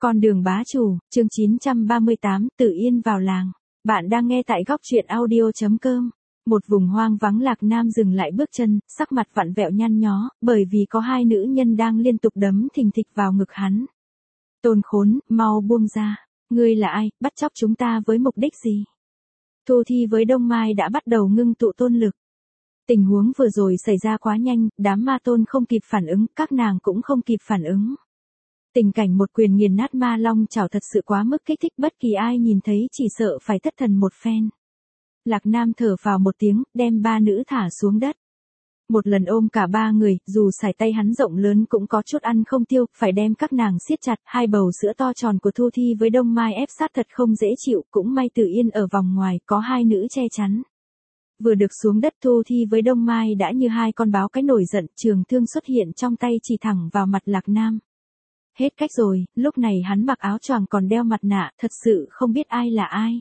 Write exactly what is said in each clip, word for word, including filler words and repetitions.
Con đường bá chủ, chương chín trăm ba mươi tám, Tử Yên vào làng. Bạn đang nghe tại góc truyện audio chấm com. Một vùng hoang vắng Lạc Nam dừng lại bước chân, sắc mặt vặn vẹo nhăn nhó, bởi vì có hai nữ nhân đang liên tục đấm thình thịch vào ngực hắn. Tôn khốn, mau buông ra. Ngươi là ai, bắt chóc chúng ta với mục đích gì? Thu Thi với Đông Mai đã bắt đầu ngưng tụ tôn lực. Tình huống vừa rồi xảy ra quá nhanh, đám ma tôn không kịp phản ứng, các nàng cũng không kịp phản ứng. Tình cảnh một quyền nghiền nát ma long chảo thật sự quá mức kích thích, bất kỳ ai nhìn thấy chỉ sợ phải thất thần một phen. Lạc Nam thở phào một tiếng, đem ba nữ thả xuống đất. Một lần ôm cả ba người, dù sải tay hắn rộng lớn cũng có chút ăn không tiêu, phải đem các nàng siết chặt, hai bầu sữa to tròn của Thu Thi với Đông Mai ép sát thật không dễ chịu, cũng may Tử Yên ở vòng ngoài, có hai nữ che chắn. Vừa được xuống đất, Thu Thi với Đông Mai đã như hai con báo cái nổi giận, trường thương xuất hiện trong tay chỉ thẳng vào mặt Lạc Nam. Hết cách rồi, lúc này hắn mặc áo choàng còn đeo mặt nạ, thật sự không biết ai là ai.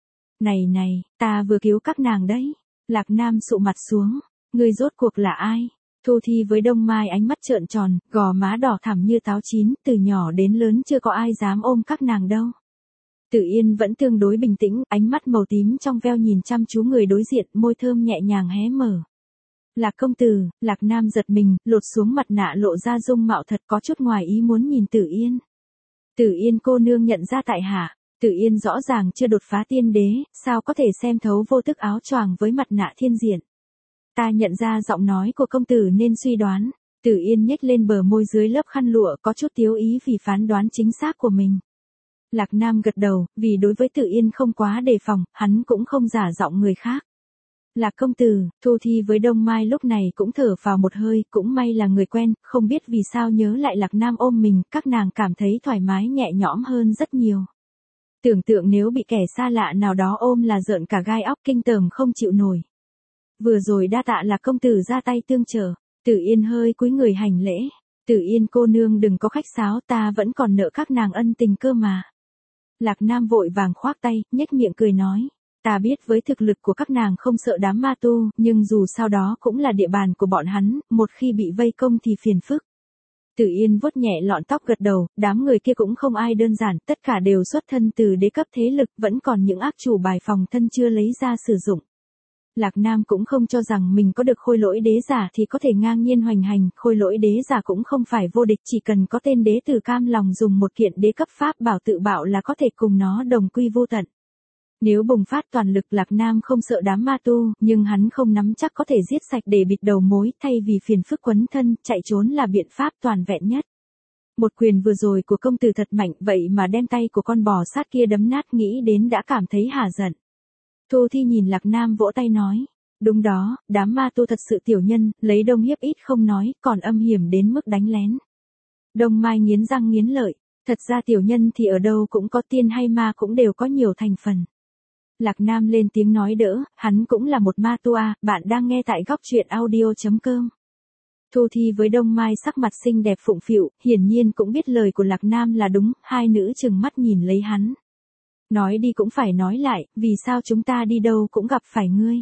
Này này, ta vừa cứu các nàng đấy. Lạc Nam sụ mặt xuống, ngươi rốt cuộc là ai? Thu Thi với Đông Mai ánh mắt trợn tròn, gò má đỏ thẳm như táo chín, từ nhỏ đến lớn chưa có ai dám ôm các nàng đâu. Tử Yên vẫn tương đối bình tĩnh, ánh mắt màu tím trong veo nhìn chăm chú người đối diện, môi thơm nhẹ nhàng hé mở. Lạc công tử, Lạc Nam giật mình, lột xuống mặt nạ lộ ra dung mạo thật có chút ngoài ý muốn nhìn Tử Yên. Tử Yên cô nương nhận ra tại hạ. Tử Yên rõ ràng chưa đột phá tiên đế, sao có thể xem thấu vô thức áo choàng với mặt nạ thiên diện. Ta nhận ra giọng nói của công tử nên suy đoán. Tử Yên nhếch lên bờ môi dưới lớp khăn lụa có chút tiếu ý vì phán đoán chính xác của mình. Lạc Nam gật đầu, vì đối với Tử Yên không quá đề phòng, hắn cũng không giả giọng người khác. Lạc công tử, Thu Thi với Đông Mai lúc này cũng thở vào một hơi, cũng may là người quen, không biết vì sao nhớ lại Lạc Nam ôm mình, các nàng cảm thấy thoải mái nhẹ nhõm hơn rất nhiều. Tưởng tượng nếu bị kẻ xa lạ nào đó ôm là rợn cả gai óc, kinh tởm không chịu nổi. Vừa rồi đa tạ Lạc công tử ra tay tương trợ. Tử Yên hơi cúi người hành lễ. Tử Yên cô nương đừng có khách sáo, ta vẫn còn nợ các nàng ân tình cơ mà. Lạc Nam vội vàng khoác tay, nhếch miệng cười nói. Ta biết với thực lực của các nàng không sợ đám ma tu, nhưng dù sao đó cũng là địa bàn của bọn hắn, một khi bị vây công thì phiền phức. Tử Yên vuốt nhẹ lọn tóc gật đầu, đám người kia cũng không ai đơn giản, tất cả đều xuất thân từ đế cấp thế lực, vẫn còn những ác chủ bài phòng thân chưa lấy ra sử dụng. Lạc Nam cũng không cho rằng mình có được khôi lỗi đế giả thì có thể ngang nhiên hoành hành, khôi lỗi đế giả cũng không phải vô địch, chỉ cần có tên đế tử cam lòng dùng một kiện đế cấp pháp bảo tự bạo là có thể cùng nó đồng quy vô tận. Nếu bùng phát toàn lực, Lạc Nam không sợ đám ma tu, nhưng hắn không nắm chắc có thể giết sạch để bịt đầu mối, thay vì phiền phức quấn thân, chạy trốn là biện pháp toàn vẹn nhất. Một quyền vừa rồi của công tử thật mạnh, vậy mà đem tay của con bò sát kia đấm nát, nghĩ đến đã cảm thấy hả giận. Thu Thi nhìn Lạc Nam vỗ tay nói, đúng đó, đám ma tu thật sự tiểu nhân, lấy đông hiếp ít không nói, còn âm hiểm đến mức đánh lén. Đông Mai nghiến răng nghiến lợi, thật ra tiểu nhân thì ở đâu cũng có, tiên hay ma cũng đều có nhiều thành phần. Lạc Nam lên tiếng nói đỡ, hắn cũng là một ma tu à, bạn đang nghe tại góc truyện audio chấm com. Thu Thi với Đông Mai sắc mặt xinh đẹp phụng phịu, hiển nhiên cũng biết lời của Lạc Nam là đúng, hai nữ trừng mắt nhìn lấy hắn. Nói đi cũng phải nói lại, vì sao chúng ta đi đâu cũng gặp phải ngươi.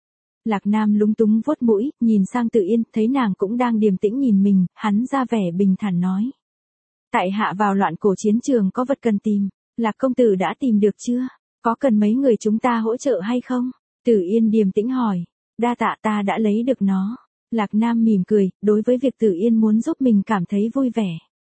Lạc Nam lúng túng vuốt mũi, nhìn sang Tử Yên, thấy nàng cũng đang điềm tĩnh nhìn mình, hắn ra vẻ bình thản nói. Tại hạ vào loạn cổ chiến trường có vật cần tìm, Lạc công tử đã tìm được chưa? Có cần mấy người chúng ta hỗ trợ hay không? Tử Yên điềm tĩnh hỏi. Đa tạ, ta đã lấy được nó. Lạc Nam mỉm cười, đối với việc Tử Yên muốn giúp mình cảm thấy vui vẻ.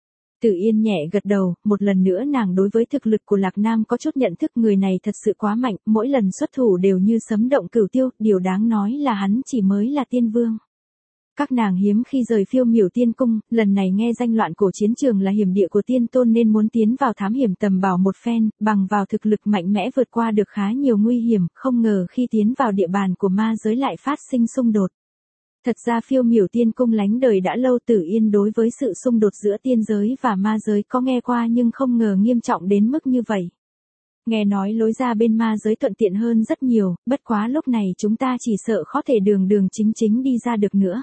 Tử Yên nhẹ gật đầu, một lần nữa nàng đối với thực lực của Lạc Nam có chút nhận thức, người này thật sự quá mạnh, mỗi lần xuất thủ đều như sấm động cửu tiêu, điều đáng nói là hắn chỉ mới là tiên vương. Các nàng hiếm khi rời Phiêu Miểu Tiên Cung, lần này nghe danh loạn cổ chiến trường là hiểm địa của tiên tôn nên muốn tiến vào thám hiểm tầm bảo một phen, bằng vào thực lực mạnh mẽ vượt qua được khá nhiều nguy hiểm, không ngờ khi tiến vào địa bàn của ma giới lại phát sinh xung đột. Thật ra Phiêu Miểu Tiên Cung lánh đời đã lâu, Tử Yên đối với sự xung đột giữa tiên giới và ma giới có nghe qua nhưng không ngờ nghiêm trọng đến mức như vậy. Nghe nói lối ra bên ma giới thuận tiện hơn rất nhiều, bất quá lúc này chúng ta chỉ sợ khó thể đường đường chính chính đi ra được nữa.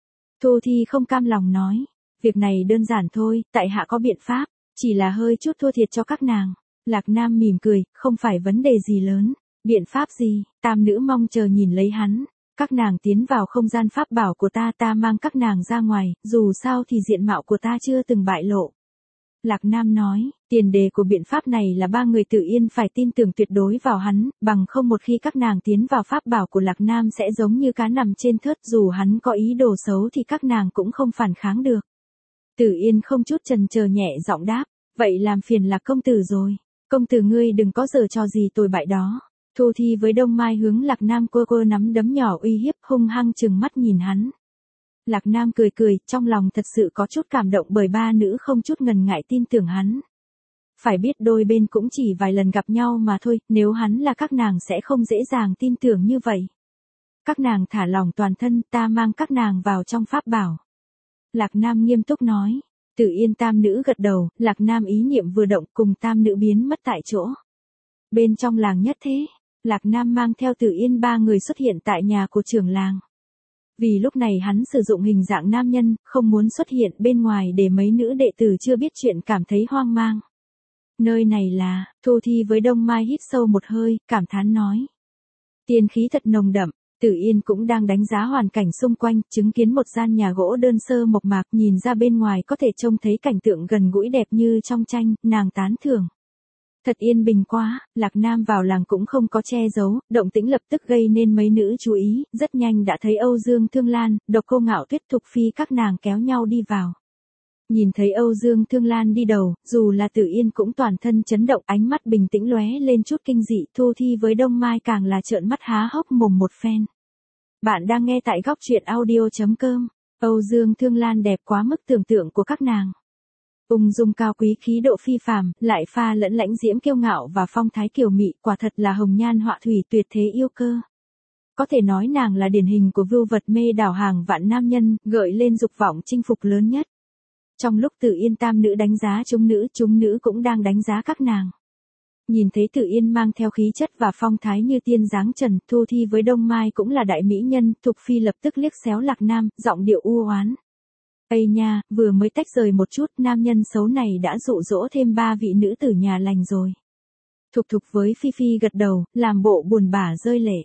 Thu Thi không cam lòng nói, việc này đơn giản thôi, tại hạ có biện pháp, chỉ là hơi chút thua thiệt cho các nàng. Lạc Nam mỉm cười, không phải vấn đề gì lớn, biện pháp gì? Tam nữ mong chờ nhìn lấy hắn. Các nàng tiến vào không gian pháp bảo của ta, ta mang các nàng ra ngoài, dù sao thì diện mạo của ta chưa từng bại lộ. Lạc Nam nói, Tiền đề của biện pháp này là ba người Tử Yên phải tin tưởng tuyệt đối vào hắn, bằng không một khi các nàng tiến vào pháp bảo của Lạc Nam sẽ giống như cá nằm trên thớt, dù hắn có ý đồ xấu thì các nàng cũng không phản kháng được. Tử Yên không chút chần chờ nhẹ giọng đáp, vậy làm phiền Lạc công tử rồi, công tử ngươi đừng có giở trò gì tồi bại đó. Thu Thi với Đông Mai hướng Lạc Nam quơ quơ nắm đấm nhỏ uy hiếp, hung hăng trừng mắt nhìn hắn. Lạc Nam cười cười, trong lòng thật sự có chút cảm động bởi ba nữ không chút ngần ngại tin tưởng hắn. Phải biết đôi bên cũng chỉ vài lần gặp nhau mà thôi, nếu hắn là các nàng sẽ không dễ dàng tin tưởng như vậy. Các nàng thả lỏng toàn thân, ta mang các nàng vào trong pháp bảo. Lạc Nam nghiêm túc nói. Tử Yên tam nữ gật đầu, Lạc Nam ý niệm vừa động cùng tam nữ biến mất tại chỗ. Bên trong làng nhất thế, Lạc Nam mang theo Tử Yên ba người xuất hiện tại nhà của trưởng làng. Vì lúc này hắn sử dụng hình dạng nam nhân, không muốn xuất hiện bên ngoài để mấy nữ đệ tử chưa biết chuyện cảm thấy hoang mang. Nơi này là, Thu Thi với Đông Mai hít sâu một hơi, cảm thán nói. Tiên khí thật nồng đậm, Tử Yên cũng đang đánh giá hoàn cảnh xung quanh, chứng kiến một gian nhà gỗ đơn sơ mộc mạc, nhìn ra bên ngoài có thể trông thấy cảnh tượng gần gũi đẹp như trong tranh, nàng tán thưởng. Thật yên bình quá, Lạc Nam vào làng cũng không có che giấu, động tĩnh lập tức gây nên mấy nữ chú ý, rất nhanh đã thấy Âu Dương Thương Lan, Độc Cô Ngạo Tuyết, Thục Phi các nàng kéo nhau đi vào. Nhìn thấy Âu Dương Thương Lan đi đầu, dù là Tử Yên cũng toàn thân chấn động, ánh mắt bình tĩnh lóe lên chút kinh dị, Thu Thi với Đông Mai càng là trợn mắt há hốc mồm một phen. Bạn đang nghe tại góc truyện audio chấm com. Âu Dương Thương Lan đẹp quá mức tưởng tượng của các nàng. Ung dung cao quý khí độ phi phàm, lại pha lẫn lãnh diễm kiêu ngạo và phong thái kiều mị, quả thật là hồng nhan họa thủy tuyệt thế yêu cơ. Có thể nói nàng là điển hình của vưu vật mê đảo hàng vạn nam nhân, gợi lên dục vọng chinh phục lớn nhất. Trong lúc Tử Yên tam nữ đánh giá chúng nữ, chúng nữ cũng đang đánh giá các nàng. Nhìn thấy Tử Yên mang theo khí chất và phong thái như tiên dáng trần, Thu Thi với Đông Mai cũng là đại mỹ nhân, Thục Phi lập tức liếc xéo Lạc Nam, giọng điệu u oán. Ây nha, vừa mới tách rời một chút, nam nhân xấu này đã dụ dỗ thêm ba vị nữ tử nhà lành rồi. Thục Thục với Phi Phi gật đầu, làm bộ buồn bã rơi lệ.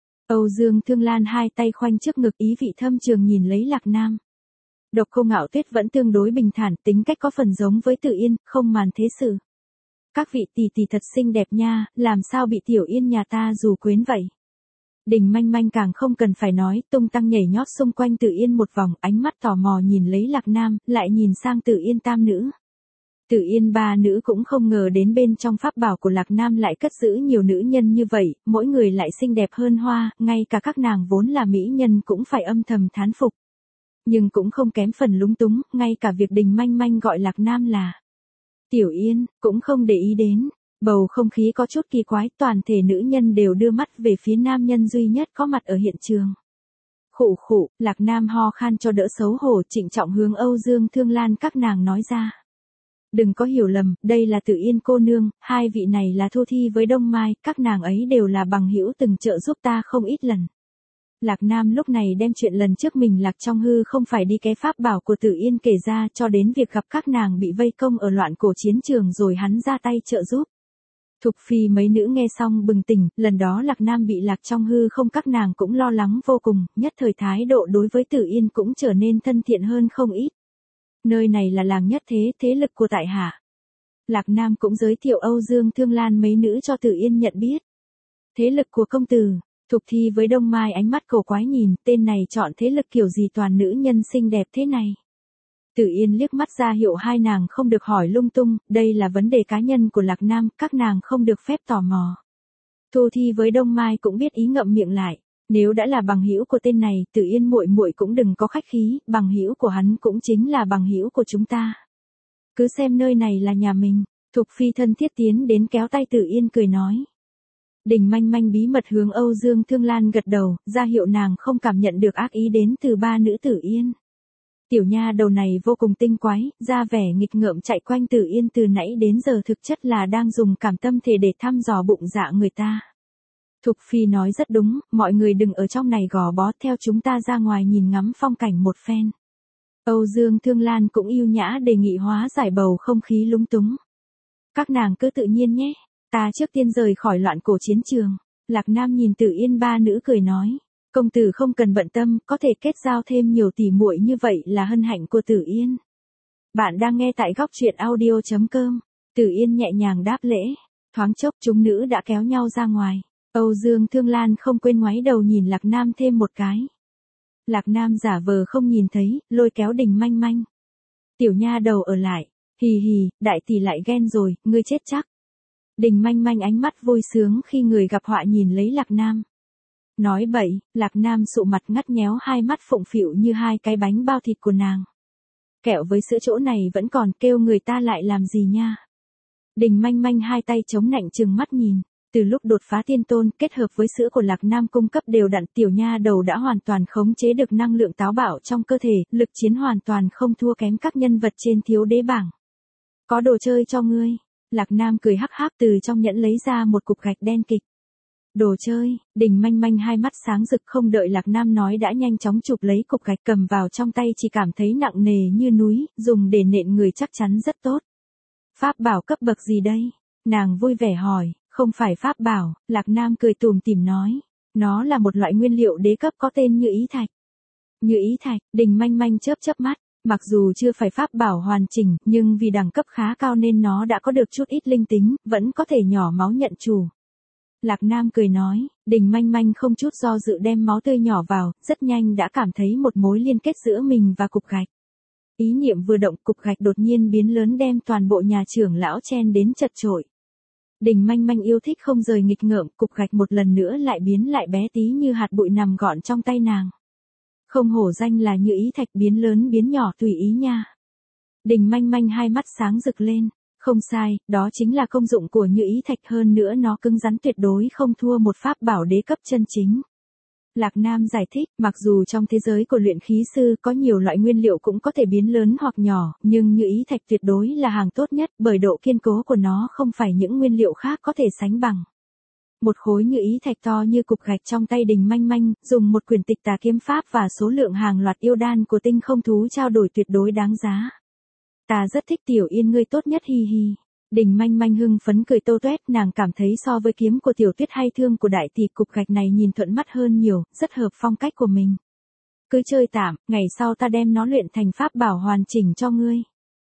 Âu Dương Thương Lan hai tay khoanh trước ngực, ý vị thâm trường nhìn lấy Lạc Nam. Độc Cô Ngạo Tuyết vẫn tương đối bình thản, tính cách có phần giống với Tử Yên, không màn thế sự. Các vị tỷ tỷ thật xinh đẹp nha, làm sao bị Tiểu Yên nhà ta dù quyến vậy. Đình Manh Manh càng không cần phải nói, tung tăng nhảy nhót xung quanh Tử Yên một vòng, ánh mắt tò mò nhìn lấy Lạc Nam, lại nhìn sang Tử Yên tam nữ. Tử Yên ba nữ cũng không ngờ đến bên trong pháp bảo của Lạc Nam lại cất giữ nhiều nữ nhân như vậy, mỗi người lại xinh đẹp hơn hoa, ngay cả các nàng vốn là mỹ nhân cũng phải âm thầm thán phục. Nhưng cũng không kém phần lúng túng, ngay cả việc Đình Manh Manh gọi Lạc Nam là Tiểu Yên, cũng không để ý đến. Bầu không khí có chút kỳ quái, toàn thể nữ nhân đều đưa mắt về phía nam nhân duy nhất có mặt ở hiện trường. Khụ khụ, Lạc Nam ho khan cho đỡ xấu hổ, trịnh trọng hướng Âu Dương Thương Lan các nàng nói ra. Đừng có hiểu lầm, đây là Tử Yên cô nương, hai vị này là Thu Thi với Đông Mai, các nàng ấy đều là bằng hữu từng trợ giúp ta không ít lần. Lạc Nam lúc này đem chuyện lần trước mình lạc trong hư không phải đi cái pháp bảo của Tử Yên kể ra, cho đến việc gặp các nàng bị vây công ở loạn cổ chiến trường rồi hắn ra tay trợ giúp. Thục Phi mấy nữ nghe xong bừng tỉnh, lần đó Lạc Nam bị lạc trong hư không các nàng cũng lo lắng vô cùng, nhất thời thái độ đối với Tử Yên cũng trở nên thân thiện hơn không ít. Nơi này là làng nhất thế, thế lực của tại hạ. Lạc Nam cũng giới thiệu Âu Dương Thương Lan mấy nữ cho Tử Yên nhận biết. Thế lực của công tử. Thục Thi với Đông Mai ánh mắt cổ quái nhìn, tên này chọn thế lực kiểu gì toàn nữ nhân xinh đẹp thế này. Tử Yên liếc mắt ra hiệu hai nàng không được hỏi lung tung, đây là vấn đề cá nhân của Lạc Nam, các nàng không được phép tò mò. Thu Thi với Đông Mai cũng biết ý ngậm miệng lại, nếu đã là bằng hữu của tên này, Tử Yên muội muội cũng đừng có khách khí, bằng hữu của hắn cũng chính là bằng hữu của chúng ta. Cứ xem nơi này là nhà mình. Thục Phi thân thiết tiến đến kéo tay Tử Yên cười nói. Đình Manh Manh bí mật hướng Âu Dương Thương Lan gật đầu, ra hiệu nàng không cảm nhận được ác ý đến từ ba nữ Tử Yên. Tiểu nha đầu này vô cùng tinh quái, ra vẻ nghịch ngợm chạy quanh Tử Yên từ nãy đến giờ thực chất là đang dùng cảm tâm thể để thăm dò bụng dạ người ta. Thục Phi nói rất đúng, mọi người đừng ở trong này gò bó, theo chúng ta ra ngoài nhìn ngắm phong cảnh một phen. Âu Dương Thương Lan cũng yêu nhã đề nghị hóa giải bầu không khí lúng túng. Các nàng cứ tự nhiên nhé, ta trước tiên rời khỏi loạn cổ chiến trường. Lạc Nam nhìn Tử Yên ba nữ cười nói. Công tử không cần bận tâm, có thể kết giao thêm nhiều tỷ muội như vậy là hân hạnh của Tử Yên. Bạn đang nghe tại góc truyện audio chấm com. Tử Yên nhẹ nhàng đáp lễ, thoáng chốc chúng nữ đã kéo nhau ra ngoài. Âu Dương Thương Lan không quên ngoái đầu nhìn Lạc Nam thêm một cái. Lạc Nam giả vờ không nhìn thấy, lôi kéo Đình Manh Manh. Tiểu nha đầu ở lại, hì hì, đại tỷ lại ghen rồi, ngươi chết chắc. Đình Manh Manh ánh mắt vui sướng khi người gặp họa nhìn lấy Lạc Nam. Nói bậy, Lạc Nam sụ mặt ngắt nhéo hai mắt phụng phịu như hai cái bánh bao thịt của nàng. Kẹo với sữa chỗ này vẫn còn, kêu người ta lại làm gì nha. Đình Manh Manh hai tay chống nạnh trừng mắt nhìn. Từ lúc đột phá tiên tôn kết hợp với sữa của Lạc Nam cung cấp đều đặn, tiểu nha đầu đã hoàn toàn khống chế được năng lượng táo bạo trong cơ thể, lực chiến hoàn toàn không thua kém các nhân vật trên thiếu đế bảng. Có đồ chơi cho ngươi. Lạc Nam cười hắc hắc từ trong nhẫn lấy ra một cục gạch đen kịch. Đồ chơi, Đình Manh Manh hai mắt sáng rực không đợi Lạc Nam nói đã nhanh chóng chụp lấy cục gạch cầm vào trong tay, chỉ cảm thấy nặng nề như núi, dùng để nện người chắc chắn rất tốt. Pháp bảo cấp bậc gì đây? Nàng vui vẻ hỏi. Không phải pháp bảo, Lạc Nam cười tủm tỉm nói. Nó là một loại nguyên liệu đế cấp có tên Như Ý Thạch. Như Ý Thạch, Đình Manh Manh chớp chớp mắt. Mặc dù chưa phải pháp bảo hoàn chỉnh, nhưng vì đẳng cấp khá cao nên nó đã có được chút ít linh tính, vẫn có thể nhỏ máu nhận chủ. Lạc Nam cười nói, Đình Manh Manh không chút do dự đem máu tươi nhỏ vào, rất nhanh đã cảm thấy một mối liên kết giữa mình và cục gạch. Ý niệm vừa động, cục gạch đột nhiên biến lớn đem toàn bộ nhà trưởng lão chen đến chật chội. Đình Manh Manh yêu thích không rời nghịch ngợm, cục gạch một lần nữa lại biến lại bé tí như hạt bụi nằm gọn trong tay nàng. Không hổ danh là Như Ý Thạch, biến lớn biến nhỏ tùy ý nha. Đình Manh Manh hai mắt sáng rực lên. Không sai, đó chính là công dụng của Như Ý Thạch, hơn nữa nó cứng rắn tuyệt đối không thua một pháp bảo đế cấp chân chính. Lạc Nam giải thích, mặc dù trong thế giới của luyện khí sư có nhiều loại nguyên liệu cũng có thể biến lớn hoặc nhỏ, nhưng Như Ý Thạch tuyệt đối là hàng tốt nhất, bởi độ kiên cố của nó không phải những nguyên liệu khác có thể sánh bằng. Một khối Như Ý Thạch to như cục gạch trong tay Đình Manh Manh, dùng một quyển tịch tà kiếm pháp và số lượng hàng loạt yêu đan của tinh không thú trao đổi tuyệt đối đáng giá. Ta rất thích Tiểu Yên ngươi tốt nhất, hi hi. Đình Manh Manh hưng phấn cười tô toét, nàng cảm thấy so với kiếm của Tiểu Tuyết hay thương của đại tỷ, cục gạch này nhìn thuận mắt hơn nhiều, rất hợp phong cách của mình. Cứ chơi tạm, ngày sau ta đem nó luyện thành pháp bảo hoàn chỉnh cho ngươi.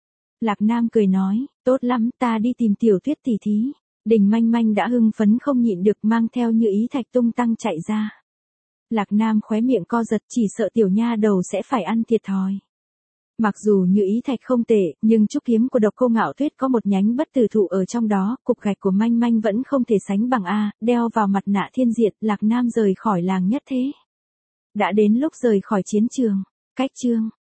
Lạc Nam cười nói, tốt lắm, ta đi tìm Tiểu Tuyết tỷ thí. Đình Manh Manh đã hưng phấn không nhịn được, mang theo Như Ý Thạch tung tăng chạy ra. Lạc Nam khóe miệng co giật, chỉ sợ tiểu nha đầu sẽ phải ăn thiệt thòi. Mặc dù Như Ý Thạch không tệ, nhưng trúc kiếm của Độc Cô Ngạo Tuyết có một nhánh bất tử thụ ở trong đó, cục gạch của Manh Manh vẫn không thể sánh bằng a. Đeo vào mặt nạ thiên diệt, Lạc Nam rời khỏi làng nhất thế. Đã đến lúc rời khỏi chiến trường. Cách chương